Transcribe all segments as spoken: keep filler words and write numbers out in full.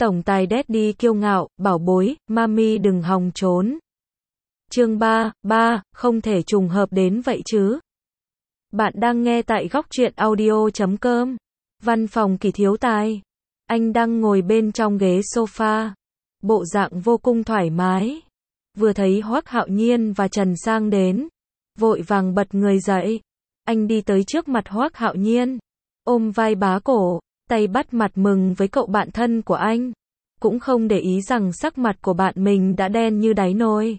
Tổng tài Daddy kiêu ngạo, bảo bối, mami đừng hòng trốn. Chương ba, ba, không thể trùng hợp đến vậy chứ. Bạn đang nghe tại góc truyện audio chấm com. Văn phòng Kỷ Thiếu Tài. Anh đang ngồi bên trong ghế sofa. Bộ dạng vô cùng thoải mái. Vừa thấy Hoắc Hạo Nhiên và Trần Sang đến. Vội vàng bật người dậy. Anh đi tới trước mặt Hoắc Hạo Nhiên. Ôm vai bá cổ. Tay bắt mặt mừng với cậu bạn thân của anh. Cũng không để ý rằng sắc mặt của bạn mình đã đen như đáy nồi.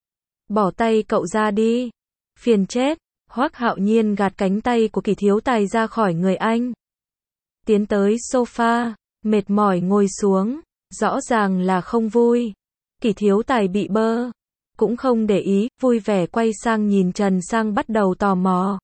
Bỏ tay cậu ra đi. Phiền chết. Hoắc Hạo Nhiên gạt cánh tay của Kỷ Thiếu Tài ra khỏi người anh. Tiến tới sofa, mệt mỏi ngồi xuống, rõ ràng là không vui. Kỷ Thiếu Tài bị bơ, cũng không để ý, vui vẻ quay sang nhìn Trần Sang bắt đầu tò mò.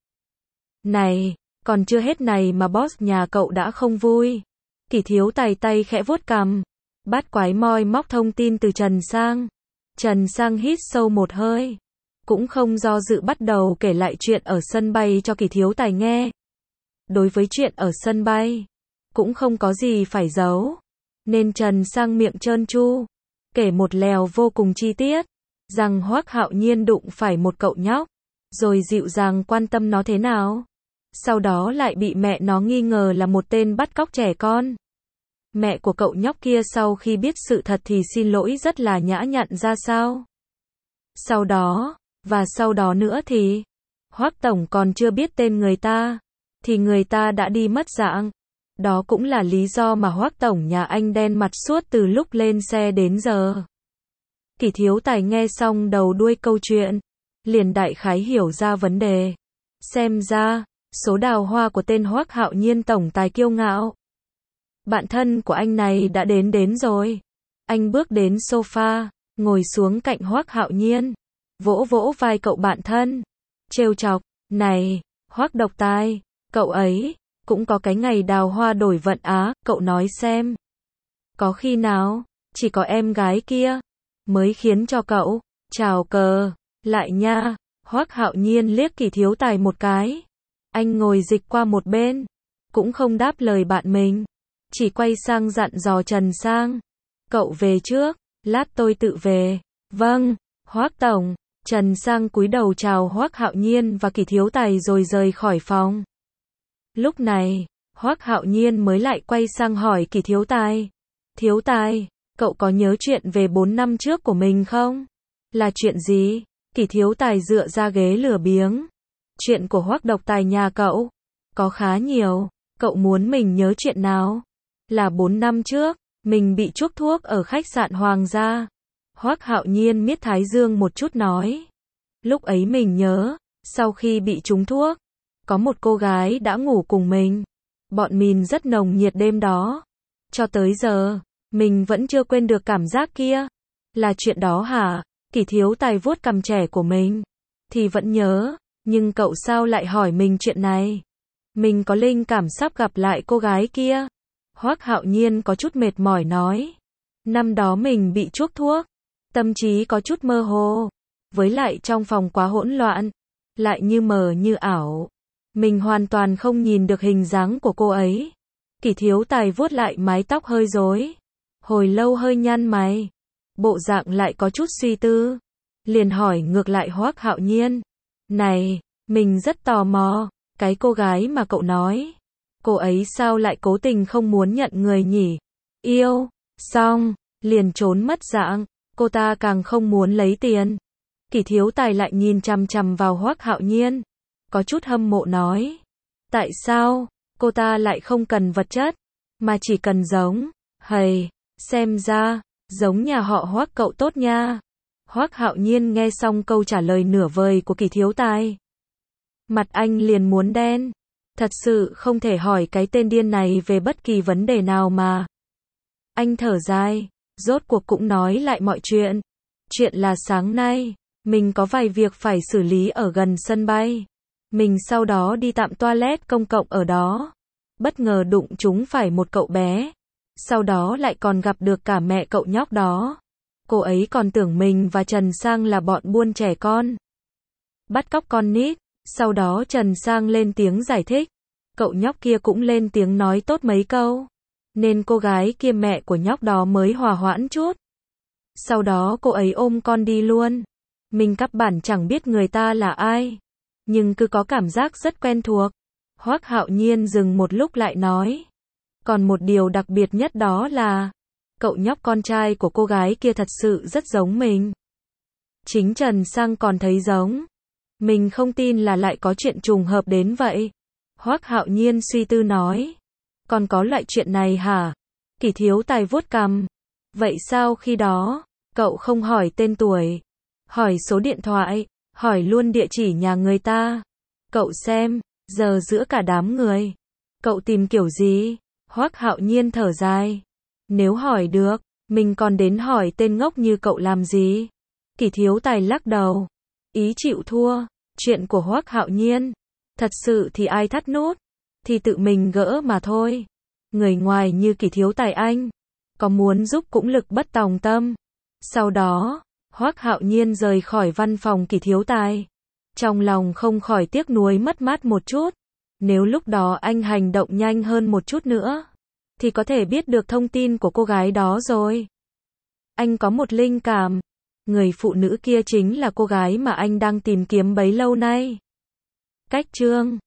Này, còn chưa hết này mà boss nhà cậu đã không vui. Kỷ Thiếu Tài tay khẽ vuốt cằm, bắt quái moi móc thông tin từ Trần Sang. Trần Sang hít sâu một hơi, cũng không do dự bắt đầu kể lại chuyện ở sân bay cho Kỷ Thiếu Tài nghe. Đối với chuyện ở sân bay, cũng không có gì phải giấu, nên Trần Sang miệng trơn tru, kể một lèo vô cùng chi tiết, rằng Hoắc Hạo Nhiên đụng phải một cậu nhóc, rồi dịu dàng quan tâm nó thế nào. Sau đó lại bị mẹ nó nghi ngờ là một tên bắt cóc trẻ con. Mẹ của cậu nhóc kia sau khi biết sự thật thì xin lỗi rất là nhã nhặn ra sao. Sau đó, và sau đó nữa thì, Hoắc Tổng còn chưa biết tên người ta, thì người ta đã đi mất dạng. Đó cũng là lý do mà Hoắc Tổng nhà anh đen mặt suốt từ lúc lên xe đến giờ. Kỷ Thiếu Tài nghe xong đầu đuôi câu chuyện, liền đại khái hiểu ra vấn đề. Xem ra, số đào hoa của tên Hoắc Hạo Nhiên tổng tài kiêu ngạo. Bạn thân của anh này đã đến đến rồi. Anh bước đến sofa, ngồi xuống cạnh Hoắc Hạo Nhiên, vỗ vỗ vai cậu bạn thân, trêu chọc, này, Hoắc Độc Tài, cậu ấy cũng có cái ngày đào hoa đổi vận á, cậu nói xem. Có khi nào, chỉ có em gái kia mới khiến cho cậu chào cờ lại nha. Hoắc Hạo Nhiên liếc Kỷ Thiếu Tài một cái. Anh ngồi dịch qua một bên, cũng không đáp lời bạn mình, chỉ quay sang dặn dò Trần Sang. Cậu về trước, lát tôi tự về. Vâng, Hoắc Tổng. Trần Sang cúi đầu chào Hoắc Hạo Nhiên và Kỷ Thiếu Tài rồi rời khỏi phòng. Lúc này, Hoắc Hạo Nhiên mới lại quay sang hỏi Kỷ Thiếu Tài. Thiếu Tài, cậu có nhớ chuyện về bốn năm trước của mình không? Là chuyện gì? Kỷ Thiếu Tài dựa ra ghế lười biếng. Chuyện của Hoắc Độc Tài nhà cậu có khá nhiều, cậu muốn mình nhớ chuyện nào? Là bốn năm trước, mình bị chuốc thuốc ở khách sạn Hoàng gia. Hoắc Hạo Nhiên miết thái dương một chút nói. Lúc ấy mình nhớ, sau khi bị trúng thuốc, có một cô gái đã ngủ cùng mình. Bọn mình rất nồng nhiệt đêm đó. Cho tới giờ, mình vẫn chưa quên được cảm giác kia. Là chuyện đó hả? Kỷ Thiếu Tài vuốt cằm trẻ của mình. Thì vẫn nhớ, nhưng cậu sao lại hỏi mình chuyện này? Mình có linh cảm sắp gặp lại cô gái kia. Hoắc Hạo Nhiên có chút mệt mỏi nói. Năm đó mình bị chuốc thuốc, tâm trí có chút mơ hồ. Với lại trong phòng quá hỗn loạn, lại như mờ như ảo. Mình hoàn toàn không nhìn được hình dáng của cô ấy. Kỷ Thiếu Tài vuốt lại mái tóc hơi rối, hồi lâu hơi nhăn mày, bộ dạng lại có chút suy tư. Liền hỏi ngược lại Hoắc Hạo Nhiên. Này, mình rất tò mò, cái cô gái mà cậu nói, cô ấy sao lại cố tình không muốn nhận người nhỉ? Yêu, xong, liền trốn mất dạng, cô ta càng không muốn lấy tiền. Kỷ Thiếu Tài lại nhìn chằm chằm vào Hoắc Hạo Nhiên, có chút hâm mộ nói. Tại sao, cô ta lại không cần vật chất, mà chỉ cần giống, hầy, xem ra, giống nhà họ Hoắc cậu tốt nha. Hoắc Hạo Nhiên nghe xong câu trả lời nửa vời của Kỷ Thiếu Tài, mặt anh liền muốn đen. Thật sự không thể hỏi cái tên điên này về bất kỳ vấn đề nào mà. Anh thở dài, rốt cuộc cũng nói lại mọi chuyện. Chuyện là sáng nay, mình có vài việc phải xử lý ở gần sân bay. Mình sau đó đi tạm toilet công cộng ở đó. Bất ngờ đụng trúng phải một cậu bé. Sau đó lại còn gặp được cả mẹ cậu nhóc đó. Cô ấy còn tưởng mình và Trần Sang là bọn buôn trẻ con, bắt cóc con nít. Sau đó Trần Sang lên tiếng giải thích. Cậu nhóc kia cũng lên tiếng nói tốt mấy câu. nên cô gái kia mẹ của nhóc đó mới hòa hoãn chút. Sau đó cô ấy ôm con đi luôn. Mình căn bản chẳng biết người ta là ai, nhưng cứ có cảm giác rất quen thuộc. Hoắc Hạo Nhiên dừng một lúc lại nói. Còn một điều đặc biệt nhất đó là, cậu nhóc con trai của cô gái kia thật sự rất giống mình. Chính Trần Sang còn thấy giống. Mình không tin là lại có chuyện trùng hợp đến vậy. Hoắc Hạo Nhiên suy tư nói. Còn có loại chuyện này hả? Kỷ Thiếu Tài vuốt cằm. Vậy sao khi đó, cậu không hỏi tên tuổi, hỏi số điện thoại, hỏi luôn địa chỉ nhà người ta? Cậu xem, giờ giữa cả đám người, cậu tìm kiểu gì? Hoắc Hạo Nhiên thở dài. Nếu hỏi được, mình còn đến hỏi tên ngốc như cậu làm gì? Kỷ Thiếu Tài lắc đầu. Ý chịu thua. Chuyện của Hoắc Hạo Nhiên, thật sự thì ai thắt nút, thì tự mình gỡ mà thôi. Người ngoài như Kỷ Thiếu Tài anh, có muốn giúp cũng lực bất tòng tâm. Sau đó, Hoắc Hạo Nhiên rời khỏi văn phòng Kỷ Thiếu Tài. Trong lòng không khỏi tiếc nuối mất mát một chút. Nếu lúc đó anh hành động nhanh hơn một chút nữa, thì có thể biết được thông tin của cô gái đó rồi. Anh có một linh cảm. Người phụ nữ kia chính là cô gái mà anh đang tìm kiếm bấy lâu nay. Cách chương